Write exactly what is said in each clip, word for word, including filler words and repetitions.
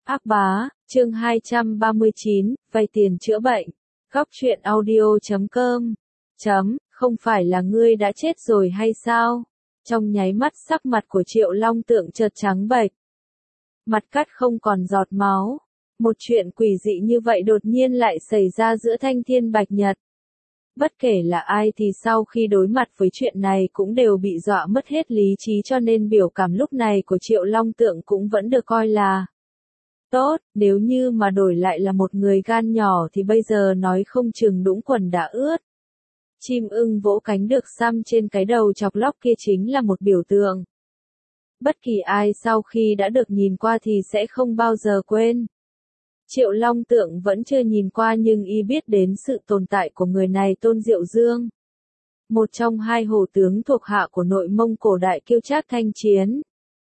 Ác bá, chương hai trăm ba mươi chín, vay tiền chữa bệnh. Góc truyện audio chấm com. Chấm, không phải là ngươi đã chết rồi hay sao? Trong nháy mắt sắc mặt của Triệu Long Tượng chợt trắng bệch. Mặt cắt không còn giọt máu. Một chuyện quỷ dị như vậy đột nhiên lại xảy ra giữa Thanh Thiên Bạch Nhật. Bất kể là ai thì sau khi đối mặt với chuyện này cũng đều bị dọa mất hết lý trí, cho nên biểu cảm lúc này của Triệu Long Tượng cũng vẫn được coi là tốt. Nếu như mà đổi lại là một người gan nhỏ thì bây giờ nói không chừng đũng quần đã ướt. Chim ưng vỗ cánh được xăm trên cái đầu chọc lóc kia chính là một biểu tượng. Bất kỳ ai sau khi đã được nhìn qua thì sẽ không bao giờ quên. Triệu Long Tượng vẫn chưa nhìn qua nhưng y biết đến sự tồn tại của người này, Tôn Diệu Dương. Một trong hai hổ tướng thuộc hạ của Nội Mông cổ đại kiêu Trác Thanh Chiến.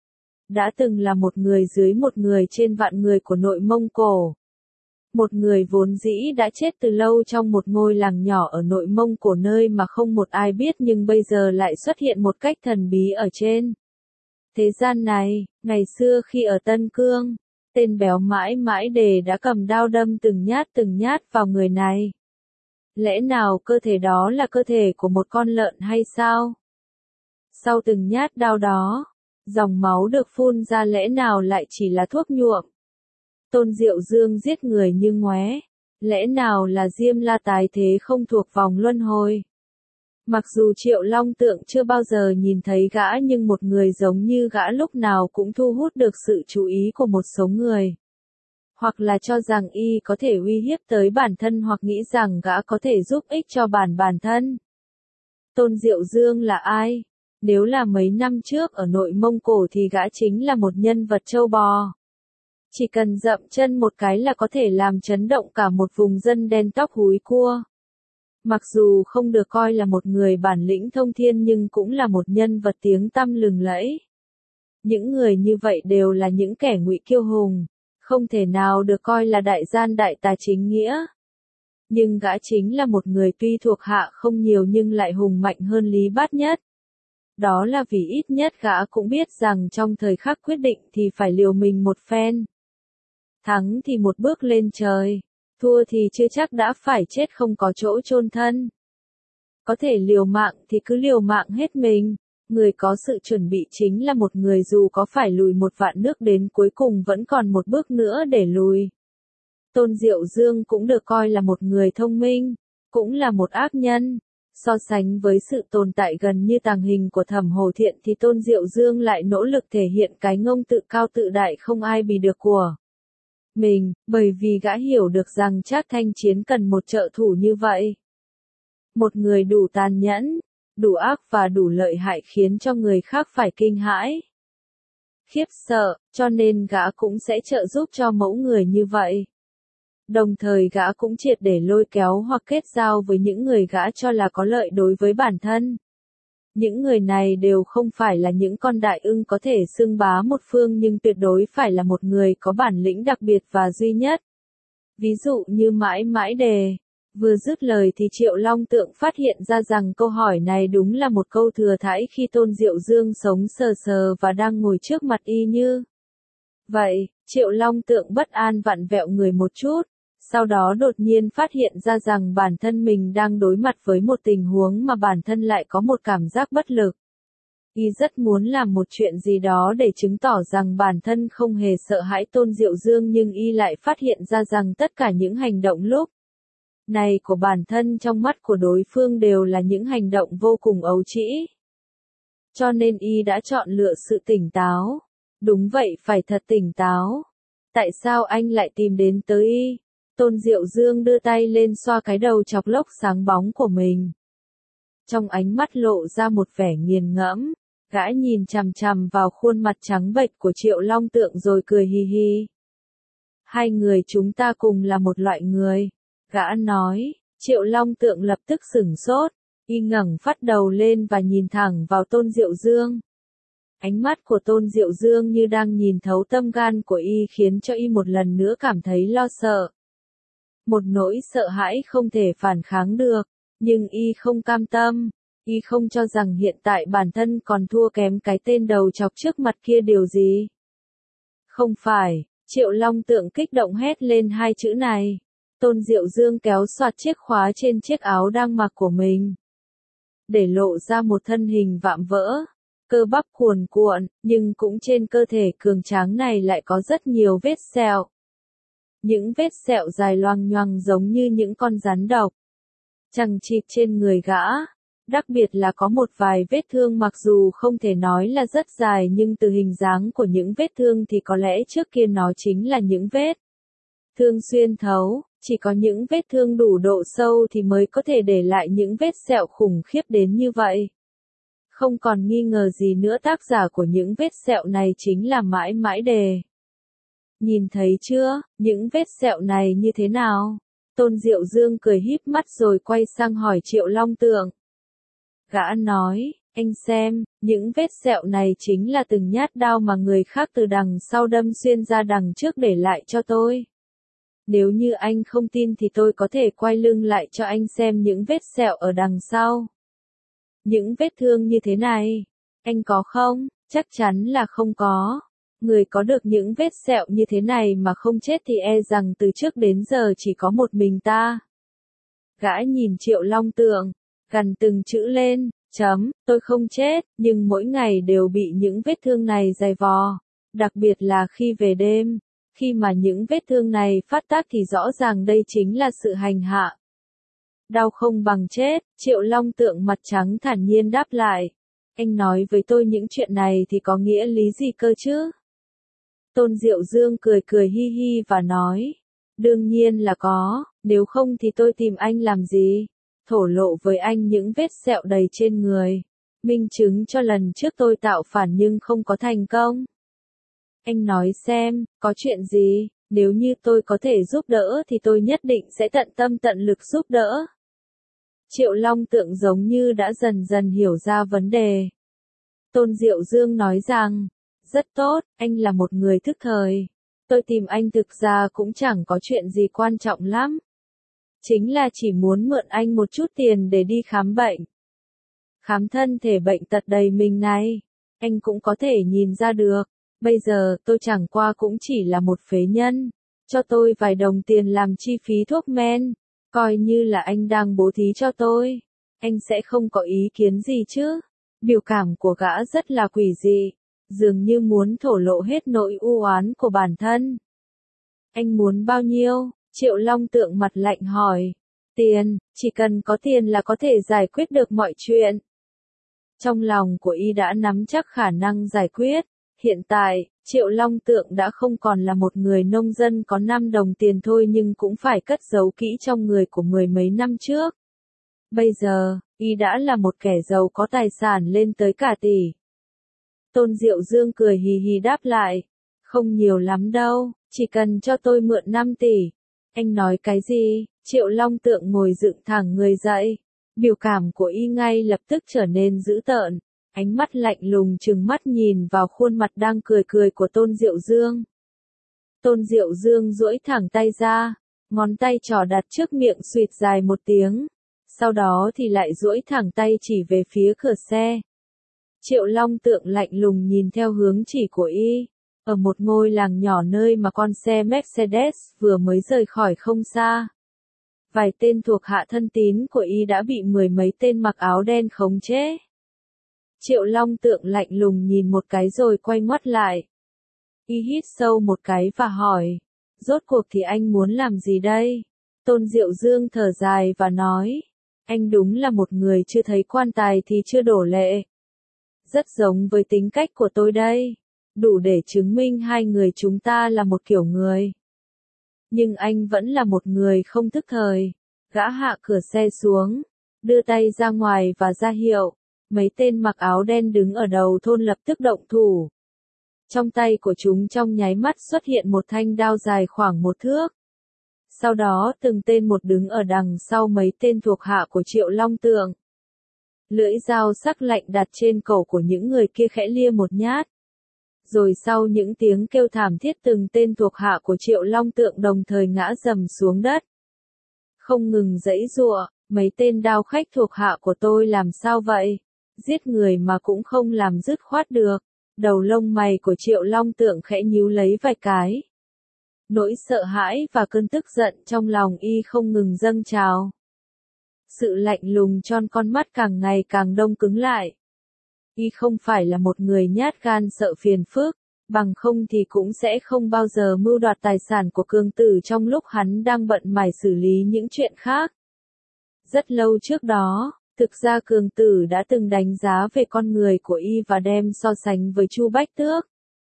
Đã từng là một người dưới một người trên vạn người của Nội Mông Cổ. Một người vốn dĩ đã chết từ lâu trong một ngôi làng nhỏ ở Nội Mông Cổ, nơi mà không một ai biết, nhưng bây giờ lại xuất hiện một cách thần bí ở trên thế gian này. Ngày xưa khi ở Tân Cương, tên béo mãi mãi đề đã cầm đao đâm từng nhát từng nhát vào người này. Lẽ nào cơ thể đó là cơ thể của một con lợn hay sao? Sau từng nhát đao đó, dòng máu được phun ra lẽ nào lại chỉ là thuốc nhuộm? Tôn Diệu Dương giết người như ngoé. Lẽ nào là Diêm La tái thế không thuộc vòng luân hồi? Mặc dù Triệu Long Tượng chưa bao giờ nhìn thấy gã, nhưng một người giống như gã lúc nào cũng thu hút được sự chú ý của một số người. Hoặc là cho rằng y có thể uy hiếp tới bản thân, hoặc nghĩ rằng gã có thể giúp ích cho bản bản thân. Tôn Diệu Dương là ai? Nếu là mấy năm trước ở Nội Mông Cổ thì gã chính là một nhân vật trâu bò. Chỉ cần dậm chân một cái là có thể làm chấn động cả một vùng dân đen tóc húi cua. Mặc dù không được coi là một người bản lĩnh thông thiên nhưng cũng là một nhân vật tiếng tăm lừng lẫy. Những người như vậy đều là những kẻ ngụy kiêu hùng, không thể nào được coi là đại gian đại tà chính nghĩa. Nhưng gã chính là một người tuy thuộc hạ không nhiều nhưng lại hùng mạnh hơn Lý Bát Nhất. Đó là vì ít nhất gã cũng biết rằng trong thời khắc quyết định thì phải liều mình một phen. Thắng thì một bước lên trời, thua thì chưa chắc đã phải chết không có chỗ chôn thân. Có thể liều mạng thì cứ liều mạng hết mình. Người có sự chuẩn bị chính là một người dù có phải lùi một vạn nước đến cuối cùng vẫn còn một bước nữa để lùi. Tôn Diệu Dương cũng được coi là một người thông minh, cũng là một ác nhân. So sánh với sự tồn tại gần như tàng hình của Thẩm Hồ Thiện thì Tôn Diệu Dương lại nỗ lực thể hiện cái ngông tự cao tự đại không ai bì được của mình, bởi vì gã hiểu được rằng Trác Thanh Chiến cần một trợ thủ như vậy. Một người đủ tàn nhẫn, đủ ác và đủ lợi hại khiến cho người khác phải kinh hãi, khiếp sợ, cho nên gã cũng sẽ trợ giúp cho mẫu người như vậy. Đồng thời gã cũng triệt để lôi kéo hoặc kết giao với những người gã cho là có lợi đối với bản thân. Những người này đều không phải là những con đại ưng có thể xưng bá một phương, nhưng tuyệt đối phải là một người có bản lĩnh đặc biệt và duy nhất. Ví dụ như mãi mãi đề. Vừa dứt lời thì Triệu Long Tượng phát hiện ra rằng câu hỏi này đúng là một câu thừa thãi khi Tôn Diệu Dương sống sờ sờ và đang ngồi trước mặt y như vậy. Triệu Long Tượng bất an vặn vẹo người một chút, sau đó đột nhiên phát hiện ra rằng bản thân mình đang đối mặt với một tình huống mà bản thân lại có một cảm giác bất lực. Y rất muốn làm một chuyện gì đó để chứng tỏ rằng bản thân không hề sợ hãi Tôn Diệu Dương, nhưng y lại phát hiện ra rằng tất cả những hành động lúc này của bản thân trong mắt của đối phương đều là những hành động vô cùng ấu trĩ. Cho nên y đã chọn lựa sự tỉnh táo. Đúng vậy, phải thật tỉnh táo. Tại sao anh lại tìm đến tới y? Tôn Diệu Dương đưa tay lên xoa cái đầu chọc lốc sáng bóng của mình. Trong ánh mắt lộ ra một vẻ nghiền ngẫm, gã nhìn chằm chằm vào khuôn mặt trắng bệch của Triệu Long Tượng rồi cười hi hi. Hai người chúng ta cùng là một loại người. Gã nói. Triệu Long Tượng lập tức sửng sốt, y ngẩng phát đầu lên và nhìn thẳng vào Tôn Diệu Dương. Ánh mắt của Tôn Diệu Dương như đang nhìn thấu tâm gan của y khiến cho y một lần nữa cảm thấy lo sợ. Một nỗi sợ hãi không thể phản kháng được, nhưng y không cam tâm, y không cho rằng hiện tại bản thân còn thua kém cái tên đầu chọc trước mặt kia điều gì. Không phải, Triệu Long Tượng kích động hét lên hai chữ này. Tôn Diệu Dương kéo soạt chiếc khóa trên chiếc áo đang mặc của mình, để lộ ra một thân hình vạm vỡ, cơ bắp cuồn cuộn, nhưng cũng trên cơ thể cường tráng này lại có rất nhiều vết sẹo. Những vết sẹo dài loằng nhoằng giống như những con rắn độc, chằng chịt trên người gã. Đặc biệt là có một vài vết thương mặc dù không thể nói là rất dài nhưng từ hình dáng của những vết thương thì có lẽ trước kia nó chính là những vết thương xuyên thấu, chỉ có những vết thương đủ độ sâu thì mới có thể để lại những vết sẹo khủng khiếp đến như vậy. Không còn nghi ngờ gì nữa tác giả của những vết sẹo này chính là Mãi Mãi Đề. Nhìn thấy chưa, những vết sẹo này như thế nào? Tôn Diệu Dương cười híp mắt rồi quay sang hỏi Triệu Long Tượng. Gã nói, anh xem, những vết sẹo này chính là từng nhát đao mà người khác từ đằng sau đâm xuyên ra đằng trước để lại cho tôi. Nếu như anh không tin thì tôi có thể quay lưng lại cho anh xem những vết sẹo ở đằng sau. Những vết thương như thế này, anh có không? Chắc chắn là không có. Người có được những vết sẹo như thế này mà không chết thì e rằng từ trước đến giờ chỉ có một mình ta. Gã nhìn Triệu Long Tượng, gằn từng chữ lên, chấm, tôi không chết, nhưng mỗi ngày đều bị những vết thương này dày vò. Đặc biệt là khi về đêm, khi mà những vết thương này phát tác thì rõ ràng đây chính là sự hành hạ. Đau không bằng chết, Triệu Long Tượng mặt trắng thản nhiên đáp lại. Anh nói với tôi những chuyện này thì có nghĩa lý gì cơ chứ? Tôn Diệu Dương cười cười hi hi và nói. Đương nhiên là có, nếu không thì tôi tìm anh làm gì? Thổ lộ với anh những vết sẹo đầy trên người. Minh chứng cho lần trước tôi tạo phản nhưng không có thành công. Anh nói xem, có chuyện gì? Nếu như tôi có thể giúp đỡ thì tôi nhất định sẽ tận tâm tận lực giúp đỡ. Triệu Long Tượng giống như đã dần dần hiểu ra vấn đề. Tôn Diệu Dương nói rằng, rất tốt, anh là một người thức thời. Tôi tìm anh thực ra cũng chẳng có chuyện gì quan trọng lắm. Chính là chỉ muốn mượn anh một chút tiền để đi khám bệnh. Khám thân thể bệnh tật đầy mình này, anh cũng có thể nhìn ra được. Bây giờ tôi chẳng qua cũng chỉ là một phế nhân. Cho tôi vài đồng tiền làm chi phí thuốc men. Coi như là anh đang bố thí cho tôi. Anh sẽ không có ý kiến gì chứ? Biểu cảm của gã rất là quỷ dị. Dường như muốn thổ lộ hết nỗi u oán của bản thân. Anh muốn bao nhiêu? Triệu Long Tượng mặt lạnh hỏi. Tiền, chỉ cần có tiền là có thể giải quyết được mọi chuyện. Trong lòng của y đã nắm chắc khả năng giải quyết. Hiện tại, Triệu Long Tượng đã không còn là một người nông dân có năm đồng tiền thôi nhưng cũng phải cất giấu kỹ trong người của mười mấy năm trước. Bây giờ, y đã là một kẻ giàu có tài sản lên tới cả tỷ. Tôn Diệu Dương cười hì hì đáp lại. Không nhiều lắm đâu, chỉ cần cho tôi mượn năm tỷ. Anh nói cái gì? Triệu Long Tượng ngồi dựng thẳng người dậy. Biểu cảm của y ngay lập tức trở nên dữ tợn. Ánh mắt lạnh lùng trừng mắt nhìn vào khuôn mặt đang cười cười của Tôn Diệu Dương. Tôn Diệu Dương duỗi thẳng tay ra, ngón tay trỏ đặt trước miệng suýt dài một tiếng. Sau đó thì lại duỗi thẳng tay chỉ về phía cửa xe. Triệu Long Tượng lạnh lùng nhìn theo hướng chỉ của y. Ở một ngôi làng nhỏ nơi mà con xe Mercedes vừa mới rời khỏi không xa. Vài tên thuộc hạ thân tín của y đã bị mười mấy tên mặc áo đen khống chế. Triệu Long Tượng lạnh lùng nhìn một cái rồi quay ngoắt lại. Y hít sâu một cái và hỏi. Rốt cuộc thì anh muốn làm gì đây? Tôn Diệu Dương thở dài và nói. Anh đúng là một người chưa thấy quan tài thì chưa đổ lệ. Rất giống với tính cách của tôi đây. Đủ để chứng minh hai người chúng ta là một kiểu người. Nhưng anh vẫn là một người không thức thời. Gã hạ cửa xe xuống, đưa tay ra ngoài và ra hiệu. Mấy tên mặc áo đen đứng ở đầu thôn lập tức động thủ. Trong tay của chúng trong nháy mắt xuất hiện một thanh đao dài khoảng một thước. Sau đó từng tên một đứng ở đằng sau mấy tên thuộc hạ của Triệu Long Tượng. Lưỡi dao sắc lạnh đặt trên cổ của những người kia khẽ lia một nhát. Rồi sau những tiếng kêu thảm thiết từng tên thuộc hạ của Triệu Long Tượng đồng thời ngã dầm xuống đất. Không ngừng giãy giụa, mấy tên đao khách thuộc hạ của tôi làm sao vậy? Giết người mà cũng không làm dứt khoát được. Đầu lông mày của Triệu Long Tượng khẽ nhíu lấy vài cái. Nỗi sợ hãi và cơn tức giận trong lòng y không ngừng dâng trào. Sự lạnh lùng trong con mắt càng ngày càng đông cứng lại. Y không phải là một người nhát gan sợ phiền phức, bằng không thì cũng sẽ không bao giờ mưu đoạt tài sản của Cường Tử trong lúc hắn đang bận mải xử lý những chuyện khác. Rất lâu trước đó, thực ra Cường Tử đã từng đánh giá về con người của y và đem so sánh với Chu Bách Tước.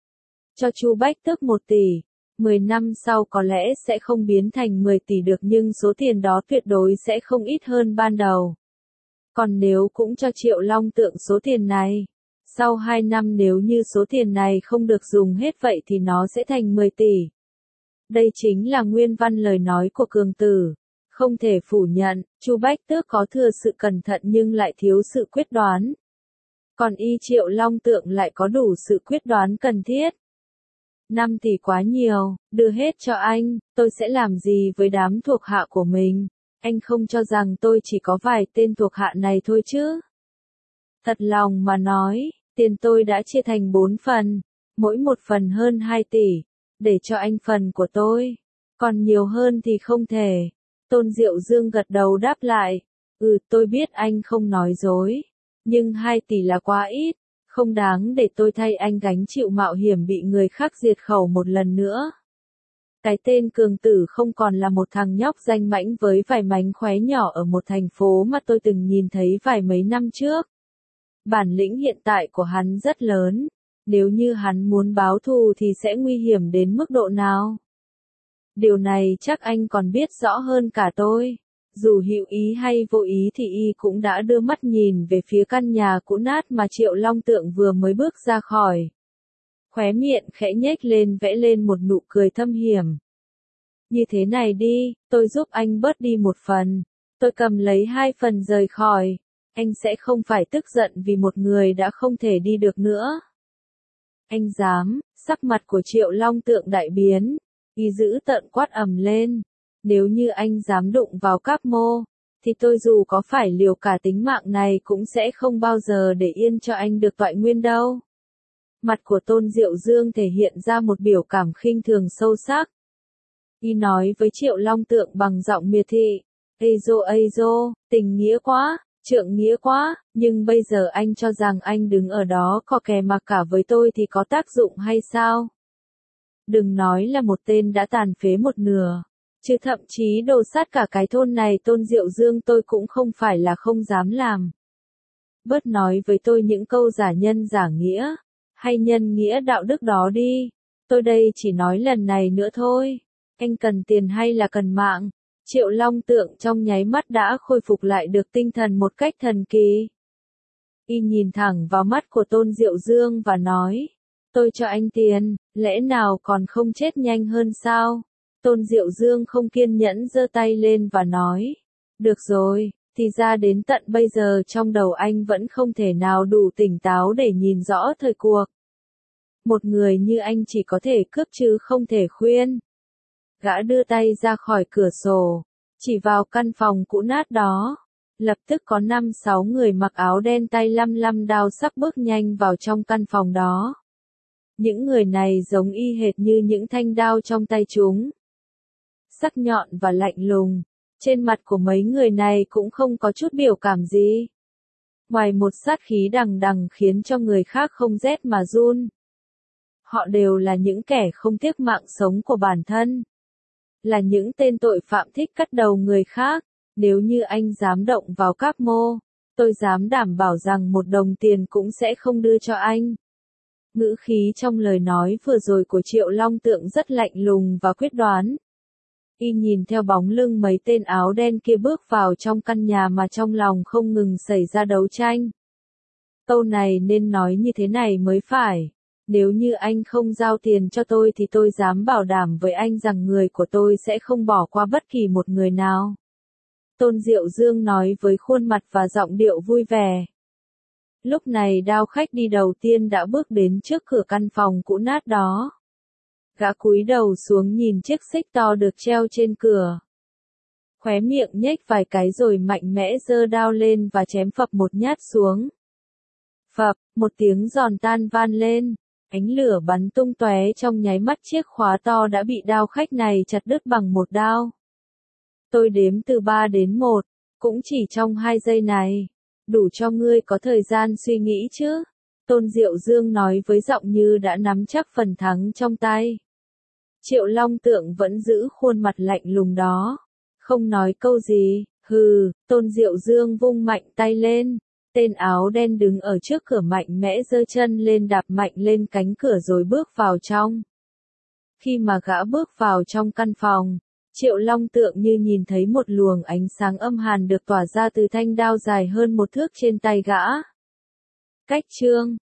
Cho Chu Bách Tước một tỷ, mười năm sau có lẽ sẽ không biến thành mười tỷ được nhưng số tiền đó tuyệt đối sẽ không ít hơn ban đầu. Còn nếu cũng cho Triệu Long Tượng số tiền này, sau hai năm nếu như số tiền này không được dùng hết vậy thì nó sẽ thành mười tỷ. Đây chính là nguyên văn lời nói của Cường Tử. Không thể phủ nhận, Chu Bách Tước có thừa sự cẩn thận nhưng lại thiếu sự quyết đoán. Còn y Triệu Long Tượng lại có đủ sự quyết đoán cần thiết. Năm tỷ quá nhiều, đưa hết cho anh, tôi sẽ làm gì với đám thuộc hạ của mình? Anh không cho rằng tôi chỉ có vài tên thuộc hạ này thôi chứ? Thật lòng mà nói, tiền tôi đã chia thành bốn phần, mỗi một phần hơn hai tỷ, để cho anh phần của tôi. Còn nhiều hơn thì không thể. Tôn Diệu Dương gật đầu đáp lại, ừ tôi biết anh không nói dối, nhưng hai tỷ là quá ít, không đáng để tôi thay anh gánh chịu mạo hiểm bị người khác diệt khẩu một lần nữa. Cái tên Cường Tử không còn là một thằng nhóc danh mãnh với vài mánh khóe nhỏ ở một thành phố mà tôi từng nhìn thấy vài mấy năm trước. Bản lĩnh hiện tại của hắn rất lớn, nếu như hắn muốn báo thù thì sẽ nguy hiểm đến mức độ nào? Điều này chắc anh còn biết rõ hơn cả tôi. Dù hữu ý hay vô ý thì y cũng đã đưa mắt nhìn về phía căn nhà cũ nát mà Triệu Long Tượng vừa mới bước ra khỏi. Khóe miệng khẽ nhếch lên vẽ lên một nụ cười thâm hiểm. Như thế này đi, tôi giúp anh bớt đi một phần. Tôi cầm lấy hai phần rời khỏi. Anh sẽ không phải tức giận vì một người đã không thể đi được nữa. Anh dám, sắc mặt của Triệu Long Tượng đại biến. Y giữ tợn quát ầm lên. Nếu như anh dám đụng vào Các Mô, thì tôi dù có phải liều cả tính mạng này cũng sẽ không bao giờ để yên cho anh được toại nguyên đâu. Mặt của Tôn Diệu Dương thể hiện ra một biểu cảm khinh thường sâu sắc. Y nói với Triệu Long Tượng bằng giọng miệt thị, Ây dô ây dô, tình nghĩa quá, trượng nghĩa quá, nhưng bây giờ anh cho rằng anh đứng ở đó có kè mà cả với tôi thì có tác dụng hay sao? Đừng nói là một tên đã tàn phế một nửa, chứ thậm chí đồ sát cả cái thôn này Tôn Diệu Dương tôi cũng không phải là không dám làm. Bớt nói với tôi những câu giả nhân giả nghĩa, hay nhân nghĩa đạo đức đó đi, tôi đây chỉ nói lần này nữa thôi, anh cần tiền hay là cần mạng? Triệu Long Tượng trong nháy mắt đã khôi phục lại được tinh thần một cách thần kỳ. Y nhìn thẳng vào mắt của Tôn Diệu Dương và nói, tôi cho anh tiền, lẽ nào còn không chết nhanh hơn sao? Tôn Diệu Dương không kiên nhẫn giơ tay lên và nói, được rồi, thì ra đến tận bây giờ trong đầu anh vẫn không thể nào đủ tỉnh táo để nhìn rõ thời cuộc. Một người như anh chỉ có thể cướp chứ không thể khuyên. Gã đưa tay ra khỏi cửa sổ, chỉ vào căn phòng cũ nát đó. Lập tức có năm sáu người mặc áo đen tay lăm lăm đao sắc bước nhanh vào trong căn phòng đó. Những người này giống y hệt như những thanh đao trong tay chúng. Sắc nhọn và lạnh lùng, trên mặt của mấy người này cũng không có chút biểu cảm gì. Ngoài một sát khí đằng đằng khiến cho người khác không rét mà run. Họ đều là những kẻ không tiếc mạng sống của bản thân. Là những tên tội phạm thích cắt đầu người khác. Nếu như anh dám động vào Các Mô, tôi dám đảm bảo rằng một đồng tiền cũng sẽ không đưa cho anh. Ngữ khí trong lời nói vừa rồi của Triệu Long Tượng rất lạnh lùng và quyết đoán. Y nhìn theo bóng lưng mấy tên áo đen kia bước vào trong căn nhà mà trong lòng không ngừng xảy ra đấu tranh. Câu này nên nói như thế này mới phải. Nếu như anh không giao tiền cho tôi thì tôi dám bảo đảm với anh rằng người của tôi sẽ không bỏ qua bất kỳ một người nào. Tôn Diệu Dương nói với khuôn mặt và giọng điệu vui vẻ. Lúc này đao khách đi đầu tiên đã bước đến trước cửa căn phòng cũ nát đó. Gã cúi đầu xuống nhìn chiếc xích to được treo trên cửa. Khóe miệng nhếch vài cái rồi mạnh mẽ giơ đao lên và chém phập một nhát xuống. Phập, một tiếng giòn tan van lên. Ánh lửa bắn tung tóe trong nháy mắt, chiếc khóa to đã bị đao khách này chặt đứt bằng một đao. Tôi đếm từ ba đến một, cũng chỉ trong hai giây này. Đủ cho ngươi có thời gian suy nghĩ chứ? Tôn Diệu Dương nói với giọng như đã nắm chắc phần thắng trong tay. Triệu Long Tượng vẫn giữ khuôn mặt lạnh lùng đó. Không nói câu gì, hừ, Tôn Diệu Dương vung mạnh tay lên. Tên áo đen đứng ở trước cửa mạnh mẽ giơ chân lên đạp mạnh lên cánh cửa rồi bước vào trong. Khi mà gã bước vào trong căn phòng, Triệu Long Tượng như nhìn thấy một luồng ánh sáng âm hàn được tỏa ra từ thanh đao dài hơn một thước trên tay gã. Cách chương